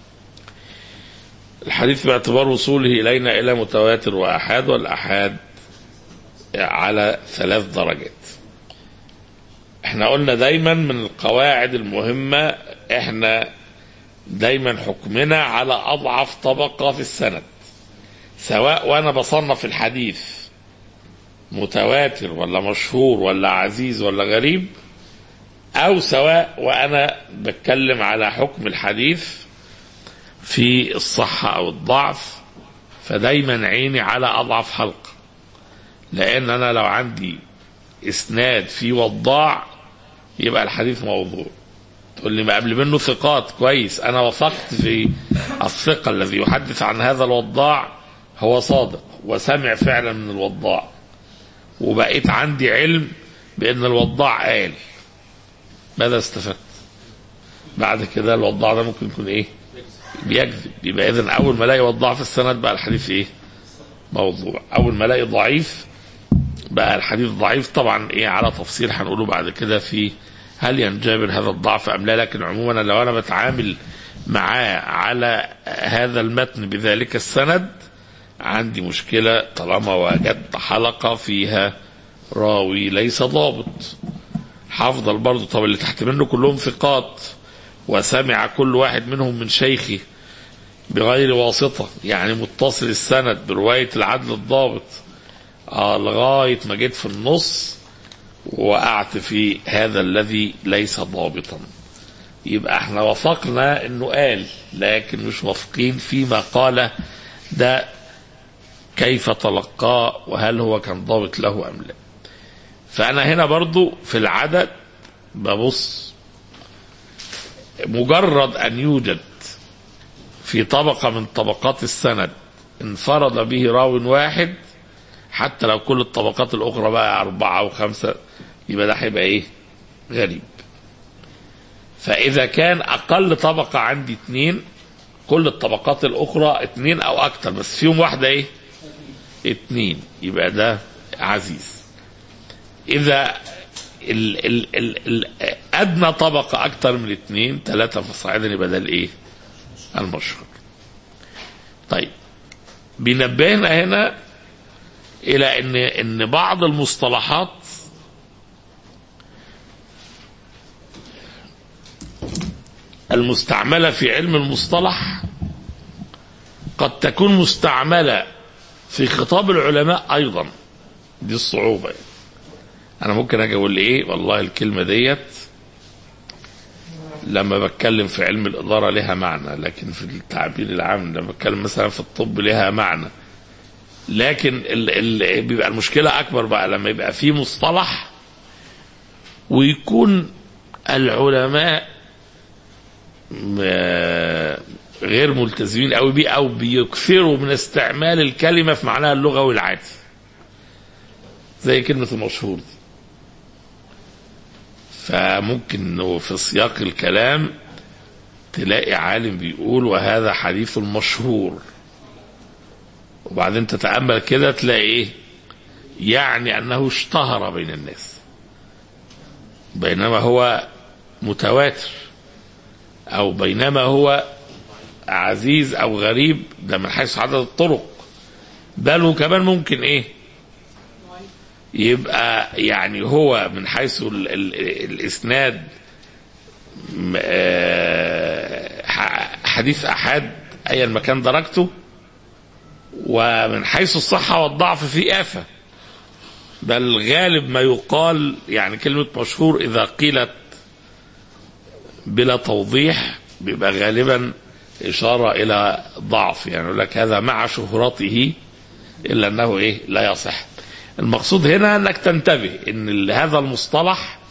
الحديث باعتبار وصوله إلينا إلى متواتر وأحاد، والأحاد على ثلاث درجات. احنا قلنا دايما من القواعد المهمة احنا دايما حكمنا على أضعف طبقة في السند، سواء وأنا بصنف الحديث متواتر ولا مشهور ولا عزيز ولا غريب، أو سواء وأنا بتكلم على حكم الحديث في الصحة أو الضعف، فدايما عيني على أضعف حلقة. لأن أنا لو عندي إسناد في وضاع يبقى الحديث موضوع. تقول لي ما قبل منه ثقات، كويس، أنا وثقت في الثقة الذي يحدث عن هذا الوضاع هو صادق وسمع فعلا من الوضاع، وبقيت عندي علم بأن الوضاع قال، ماذا استفدت؟ بعد كده الوضاع ده ممكن يكون إيه؟ بيكذب. يبقى إذن أول ما الاقي وضاع في السند بقى الحديث إيه؟ موضوع. أول ما الاقي ضعيف بقى الحديث ضعيف. طبعا إيه على تفصيل هنقوله بعد كده في هل ينجبر هذا الضعف أم لا، لكن عموما لو أنا بتعامل معاه على هذا المتن بذلك السند عندي مشكلة طالما وجدت حلقة فيها راوي ليس ضابط. حافظ برضه طب اللي تحت منه كلهم ثقات وسمع كل واحد منهم من شيخه بغير واسطة، يعني متصل السند برواية العدل الضابط، آه لغاية ما جيت في النص وقعت في هذا الذي ليس ضابطا. يبقى احنا وافقنا انه قال، لكن مش وافقين فيما قال ده كيف تلقاه وهل هو كان ضابط له أم لا. فأنا هنا برضو في العدد ببص، مجرد أن يوجد في طبقة من طبقات السند انفرد به راو واحد، حتى لو كل الطبقات الأخرى بقى أربعة وخمسة، يبقى ده هيبقى إيه؟ غريب. فإذا كان أقل طبقة عندي اتنين، كل الطبقات الأخرى اتنين أو أكتر، بس فيهم واحدة إيه؟ اتنين، يبقى ده عزيز. إذا ال ال ال ال أدنى طبقة أكتر من اتنين، ثلاثة فصاعدا، يبقى ده الإيه؟ المشهور. طيب، بينبهنا هنا إلى إن إن بعض المصطلحات المستعملة في علم المصطلح قد تكون مستعملة في خطاب العلماء أيضا. دي الصعوبة يعني. أنا ممكن أجي أقول إيه، والله الكلمة ديت لما بتكلم في علم الإدارة لها معنى، لكن في التعبير العام لما بتكلم مثلا في الطب لها معنى. لكن ال ال بيبقى المشكلة أكبر بقى لما يبقى في مصطلح ويكون العلماء غير ملتزمين أو بيه، أو بيكثروا من استعمال الكلمة في معناها اللغوي العادي، زي كلمة المشهور دي. فممكن في سياق الكلام تلاقي عالم بيقول وهذا حديث مشهور، وبعدين تتأمل كده تلاقي ايه؟ يعني أنه اشتهر بين الناس، بينما هو متواتر، أو بينما هو عزيز أو غريب، ده من حيث عدد الطرق. بل وكمان ممكن ايه؟ يبقى يعني هو من حيث ال ال الإسناد حديث أحد أي المكان درجته، ومن حيث الصحة والضعف في آفة. بل غالب ما يقال يعني كلمة مشهور إذا قيلت بلا توضيح بيبقى غالبا إشارة إلى ضعف، يعني يقول لك هذا مع شهرته إلا أنه إيه؟ لا يصح. المقصود هنا أنك تنتبه أن هذا المصطلح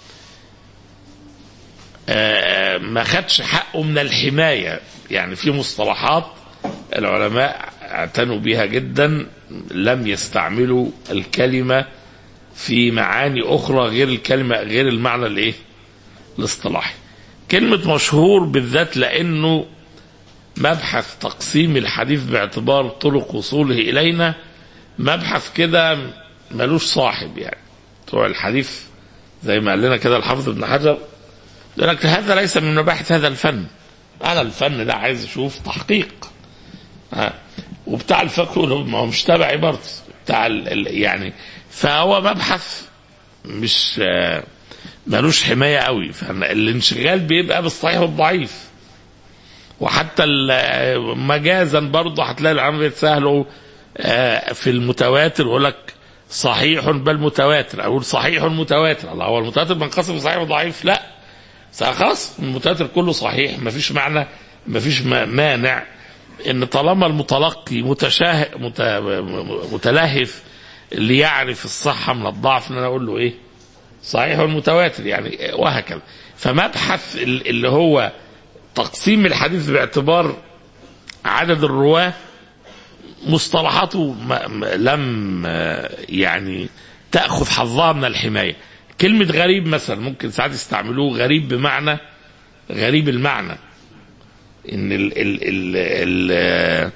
ما خدش حقه من الحماية. يعني في مصطلحات العلماء اعتنوا بها جدا، لم يستعملوا الكلمة في معاني أخرى غير الكلمة، غير المعنى الايه؟ الاصطلاحي. كلمة مشهور بالذات لأنه مبحث تقسيم الحديث باعتبار طرق وصوله إلينا مبحث كده ملوش صاحب. يعني بتوع الحديث زي ما قال لنا كده الحافظ ابن حجر، يقول لك هذا ليس من مباحث هذا الفن. أنا الفن ده عايز أشوف تحقيق. ها. وبتاع الفقه ما هو مش تبعي برضه بتاع يعني، فهو مبحث مش ملوش حماية قوي. فالانشغال بيبقى بالصحيح والضعيف، وحتى مجازا برضه هتلاقي العلماء بيتساهلوا في المتواتر، يقول لك صحيح بل متواتر، اقول صحيح متواتر. الله، هو المتواتر بنقسم صحيح وضعيف؟ لا، خلاص المتواتر كله صحيح. ما فيش معنى، ما فيش مانع ان طالما المتلقي متشاه متلهف اللي يعرف الصحة من الضعف، ان انا اقول له ايه؟ صحيح والمتواتر يعني، وهكذا. فمبحث اللي هو تقسيم الحديث باعتبار عدد الرواة مصطلحاته لم يعني تأخذ حظها من الحماية. كلمة غريب مثلا ممكن ساعات يستعملوه غريب بمعنى غريب المعنى، ان ال ال ال ال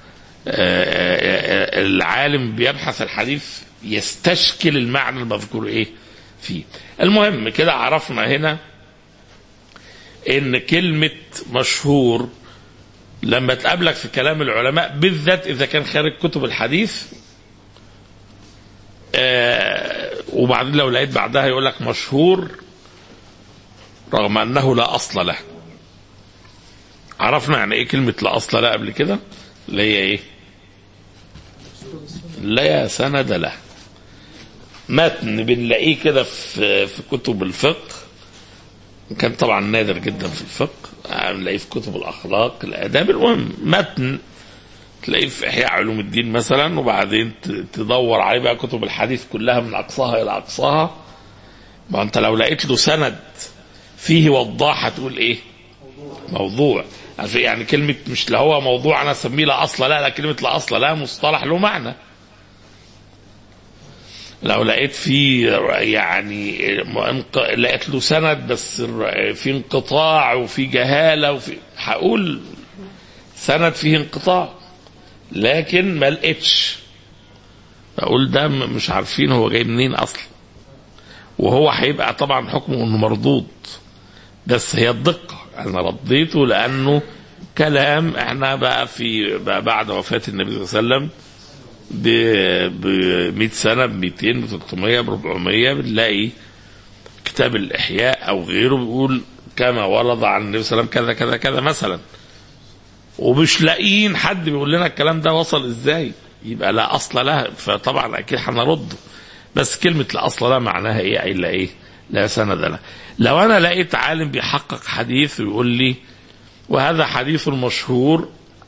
العالم بيبحث الحديث يستشكل المعنى المذكور ايه فيه. المهم كده عرفنا هنا ان كلمة مشهور لما تقابلك في كلام العلماء بالذات اذا كان خارج كتب الحديث، آه وبعدين لو لقيت بعدها يقول لك مشهور رغم انه لا اصل له. عرفنا يعني ايه كلمة لا اصل له قبل كده؟ اللي هي ايه؟ لا سند له. متن بنلاقيه كده في في كتب الفقه، كان طبعا نادر جدا في الفقه، بنلاقيه في كتب الاخلاق الاداب. المهم متن تلاقيه في إحياء علوم الدين مثلا، وبعدين تدور عليه بقى كتب الحديث كلها من أقصاها إلى أقصاها، ما أنت لو لقيت له سند فيه وضاح هتقول إيه؟ موضوع. يعني كلمة مش لا هو موضوع أنا أسميه لا أصل لا، لا كلمة لا أصل لا مصطلح له معنى. لو لقيت فيه يعني لقيت له سند بس في انقطاع وفي جهالة وفي، هقول سند فيه انقطاع، لكن ما لقيتش اقول ده مش عارفين هو جاي منين اصلا، وهو هيبقى طبعا حكمه انه مردود. بس هي الدقة انا رديته لانه كلام احنا بقى في بقى بعد وفاة النبي صلى الله عليه وسلم ب مئة سنة ب مئتين ب ثلاثمية ب أربعمية بنلاقي كتاب الإحياء أو غيره بيقول كما ورد عن النبي صلى الله عليه وسلم كذا كذا كذا مثلا، ومش لاقيين حد بيقول لنا الكلام ده وصل ازاي، يبقى لا أصل لها، فطبعا أكيد هنرده. بس كلمة لا أصل لها معناها إيه؟ إلا إيه؟ لا سند لها. لو أنا لقيت عالم بيحقق حديث ويقول لي وهذا حديث مشهور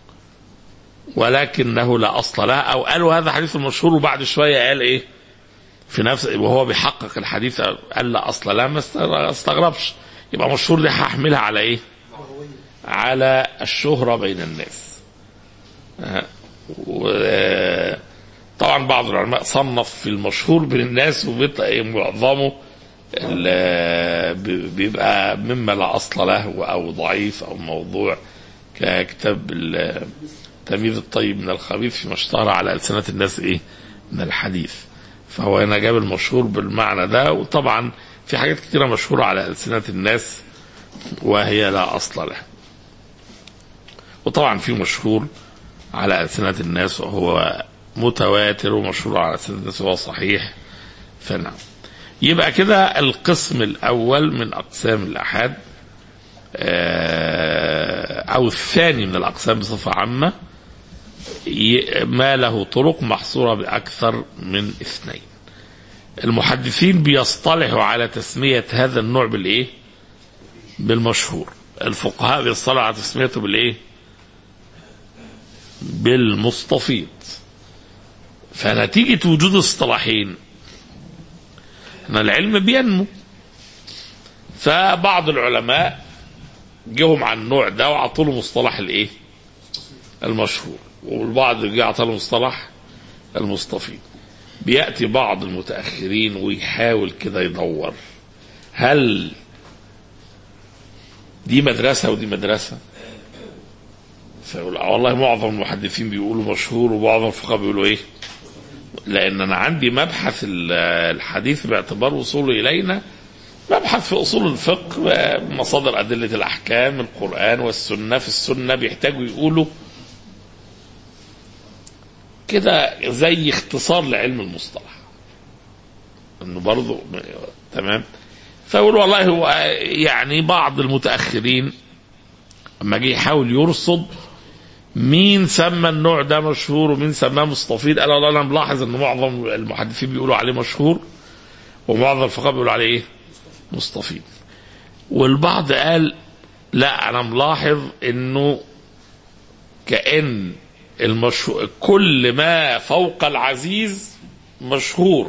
ولكنه لا أصل لها، أو قالوا هذا حديث مشهور وبعد شوية قال إيه في نفس وهو بيحقق الحديث قال لا أصل لها، ما استغربش، يبقى مشهور دي هحملها على إيه؟ على الشهرة بين الناس. طبعا بعض العلماء صنف في المشهور بين الناس ومعظمه بيبقى مما لا أصل له أو ضعيف أو موضوع، ككتاب تمييز الطيب من الخبيث فيما اشتهر على ألسنة الناس إيه من الحديث. فهو هنا جاب المشهور بالمعنى ده، وطبعا في حاجات كتيرة مشهورة على ألسنة الناس وهي لا أصل لها، وطبعا في مشهور على ألسنة الناس وهو متواتر، ومشهور على ألسنة الناس وهو صحيح. فنعم، يبقى كده القسم الأول من أقسام الأحاد أو الثاني من الأقسام بصفة عامة ما له طرق محصورة بأكثر من اثنين. المحدثين بيصطلحوا على تسمية هذا النوع بالإيه؟ بالمشهور. الفقهاء بيصطلحوا على تسميته بالإيه؟ بالمستفيض. فنتيجة وجود اصطلاحين ان العلم بينمو، فبعض العلماء جهم عن النوع ده وعطوا له مصطلح الايه؟ المشهور، والبعض جه عطى له مصطلح المستفيض. بياتي بعض المتاخرين ويحاول كده يدور هل دي مدرسه ودي مدرسه، فيقول والله معظم المحدثين بيقولوا مشهور وبعض الفقهاء بيقولوا ايه؟ لان انا عندي مبحث الحديث باعتبار وصوله الينا مبحث في اصول الفقه، مصادر ادله الاحكام القران والسنه. في السنه بيحتاجوا يقولوا كده زي اختصار لعلم المصطلح انه برضه تمام. فيقول والله هو يعني بعض المتاخرين اما جه يحاول يرصد مين سمى النوع ده مشهور ومين سماه مستفيض، قال والله انا ملاحظ ان معظم المحدثين بيقولوا عليه مشهور ومعظم الفقهاء بيقولوا عليه ايه؟ مستفيض. والبعض قال لا انا ملاحظ انه كأن المشهور كل ما فوق العزيز مشهور،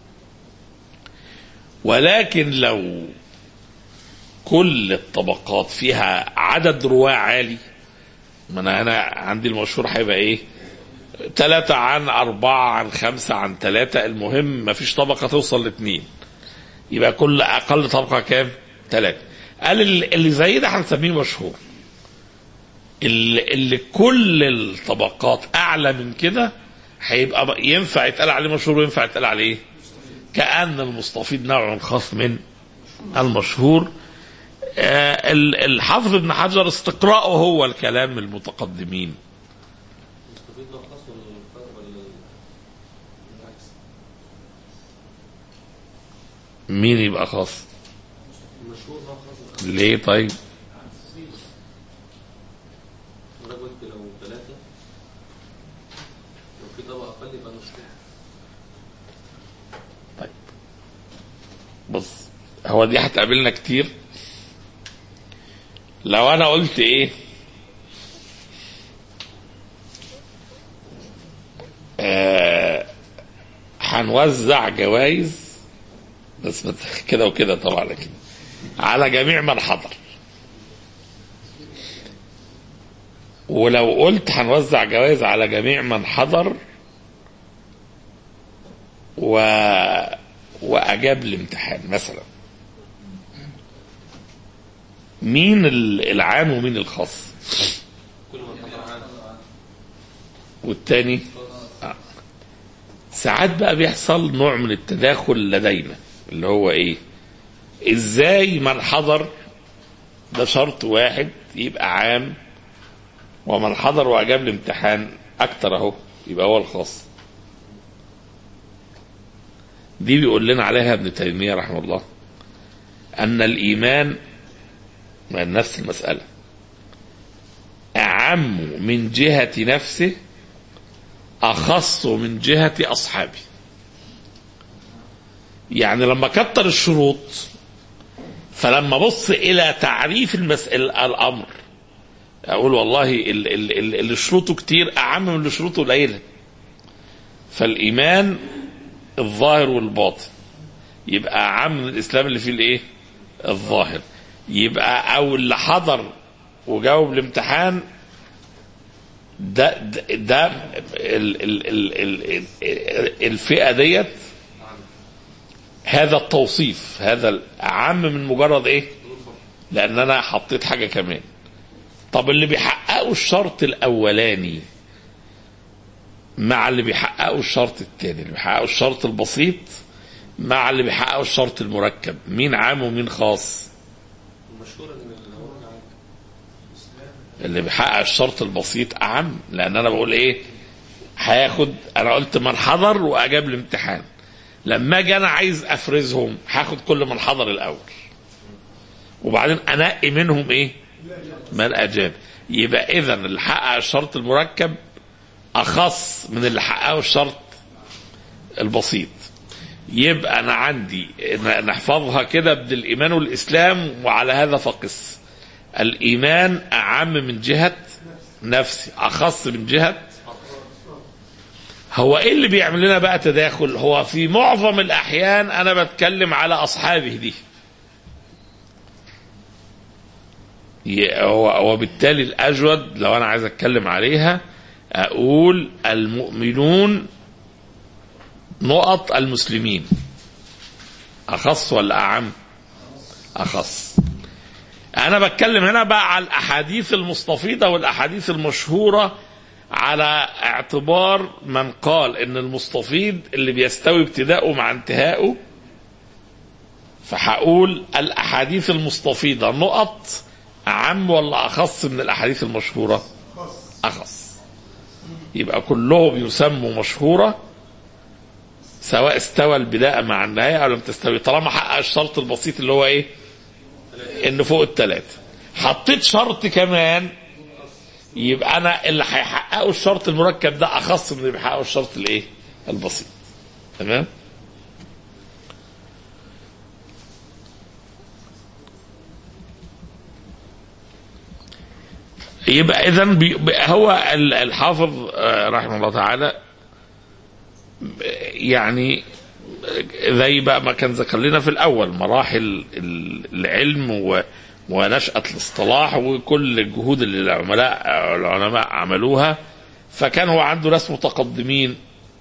ولكن لو كل الطبقات فيها عدد رواة عالي، ما انا انا عندي المشهور هيبقى ايه؟ ثلاثة عن أربعة عن خمسة عن ثلاثة، المهم ما فيش طبقة توصل لاثنين، يبقى كل أقل طبقة كام؟ ثلاثة. قال اللي زي ده هنسميه مشهور. اللي, اللي كل الطبقات أعلى من كده هيبقى ينفع يتقال عليه مشهور وينفع يتقال عليه كأن المستفيض نوع خاص من المشهور. آه الحافظ ابن حجر استقراءه هو الكلام المتقدمين. مين يبقى خاص؟ ليه طيب؟ طيب بص، هو دي هتقابلنا كتير. لو انا قلت ايه آه هنوزع جوائز بس كده وكده طبعا كده على جميع من حضر. ولو قلت هنوزع جوائز على جميع من حضر و... وأجاب الامتحان مثلا، مين العام ومين الخاص؟ والتاني آه. ساعات بقى بيحصل نوع من التداخل لدينا اللي هو ايه، ازاي من حضر ده شرط واحد يبقى عام، ومن حضر واجاب الامتحان اكتر اهو يبقى هو الخاص. دي بيقول لنا عليها ابن تيمية رحمه الله ان الايمان من نفس المسألة اعم من جهة نفسه اخص من جهة اصحابه. يعني لما كتر الشروط، فلما بص الى تعريف المسألة الامر اقول والله اللي شروطه كتير اعم من اللي شروطه قليله. فالايمان الظاهر والباطن يبقى اعم من الاسلام اللي فيه الايه الظاهر. يبقى او اللي حضر وجاوب الامتحان ده ده, ده ال ال ال ال الفئه ديت، هذا التوصيف هذا اعم من مجرد ايه، لان انا حطيت حاجه كمان. طب اللي بيحققوا الشرط الاولاني مع اللي بيحققوا الشرط الثاني، اللي بيحققوا الشرط البسيط مع اللي بيحققوا الشرط المركب، مين عام ومين خاص؟ اللي بيحقق الشرط البسيط اعم، لان انا بقول ايه، هاخد انا قلت من حضر واجاب الامتحان، لما اجي انا عايز افرزهم هاخد كل من حضر الاول وبعدين انقي منهم ايه ما الاجاب. يبقى اذا اللي حقق الشرط المركب اخص من اللي حققه الشرط البسيط. يبقى انا عندي نحفظها كده بدل الايمان والاسلام، وعلى هذا فقس. الايمان اعم من جهة نفسي اخص من جهة. هو ايه اللي بيعمل لنا بقى تداخل؟ هو في معظم الاحيان انا بتكلم على اصحابه دي، وبالتالي الاجود لو انا عايز اتكلم عليها اقول المؤمنون نقط المسلمين اخص ولا اعم؟ اخص. انا بتكلم هنا بقى على الاحاديث المستفيضة والاحاديث المشهورة على اعتبار من قال ان المستفيض اللي بيستوي ابتداؤه مع انتهاؤه. فهقول الاحاديث المستفيضة نقط اعم ولا اخص من الاحاديث المشهورة؟ اخص. يبقى كلهم يسموا مشهورة سواء استوى البداية مع النهاية او لم تستوي، طالما حقق الشرط البسيط اللي هو ايه، ان فوق الثلاثة. حطيت شرط كمان يبقى انا اللي هيحققوا الشرط المركب ده اخص من اللي بيحققوا الشرط الايه البسيط. تمام. يبقى اذا هو الحافظ رحمه الله تعالى يعني زي بقى ما كان ذكر لنا في الاول مراحل العلم ونشأة الاصطلاح وكل الجهود اللي العملاء العلماء عملوها. فكان هو عنده ناس متقدمين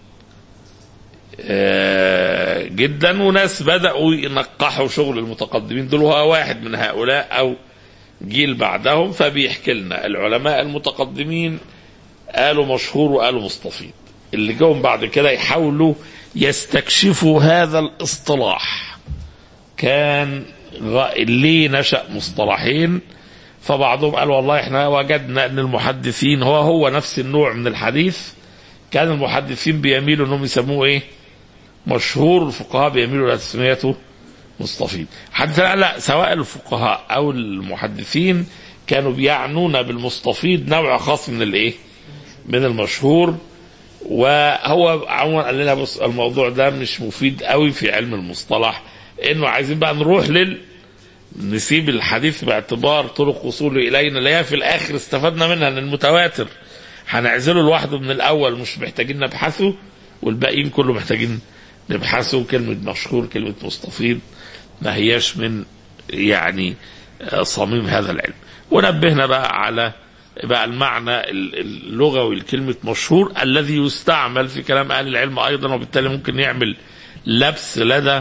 جدا وناس بدأوا ينقحوا شغل المتقدمين دول، وهو واحد من هؤلاء أو جيل بعدهم. فبيحكي لنا العلماء المتقدمين قالوا مشهور وقالوا مستفيض، اللي جاهم بعد كده يحاولوا يستكشفوا هذا الاصطلاح كان ليه نشأ مصطلحين. فبعضهم قال والله احنا وجدنا ان المحدثين هو هو نفس النوع من الحديث، كان المحدثين بيميلوا انهم يسموه ايه مشهور، الفقهاء بيميلوا الى تسميته مستفيض. حدث لا، سواء الفقهاء او المحدثين كانوا بيعنون بالمستفيض نوع خاص من الايه من المشهور. وهو عموما قال لنا بص الموضوع ده مش مفيد قوي في علم المصطلح، انه عايزين بقى نروح لل نسيب الحديث باعتبار طرق وصوله الينا اللي هي في الاخر استفدنا منها ان المتواتر هنعزله لوحده من الأول مش محتاجين نبحثه، والباقيين كله محتاجين نبحثه. كلمة مشهور كلمة مستفيض ما هياش من يعني صميم هذا العلم. ونبهنا بقى على بقى المعنى اللغوي لكلمة مشهور الذي يستعمل في كلام أهل العلم أيضا، وبالتالي ممكن يعمل لبس لدى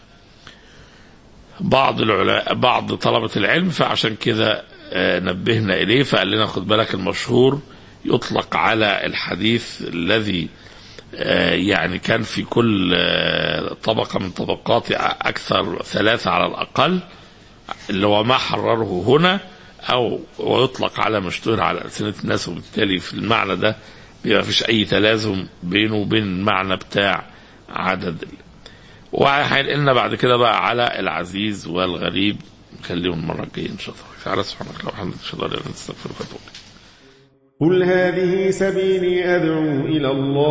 بعض العلماء بعض طلبة العلم، فعشان كده نبهنا إليه. فقال لنا خد بالك المشهور يطلق على الحديث الذي يعني كان في كل طبقة من طبقات أكثر ثلاثة على الأقل، اللي هو ما حرره هنا، أو ويطلق على مشتهر على ألسنة الناس، وبالتالي في المعنى ده بيبقى فيش أي تلازم بينه وبين المعنى بتاع عدد. وهينقلنا بعد كده بقى على العزيز والغريب، نخليهم المرة الجاية إن شاء الله. تعالى سبحانك اللهم وبحمدك أشهد أن لا إله إلا أنت أستغفرك وأتوب إليك. قل هذه سبيلي أدعو إلى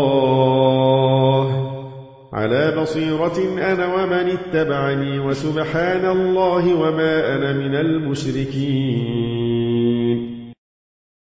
الله على بصيرة أنا ومن اتبعني وسبحان الله وما أنا من المشركين.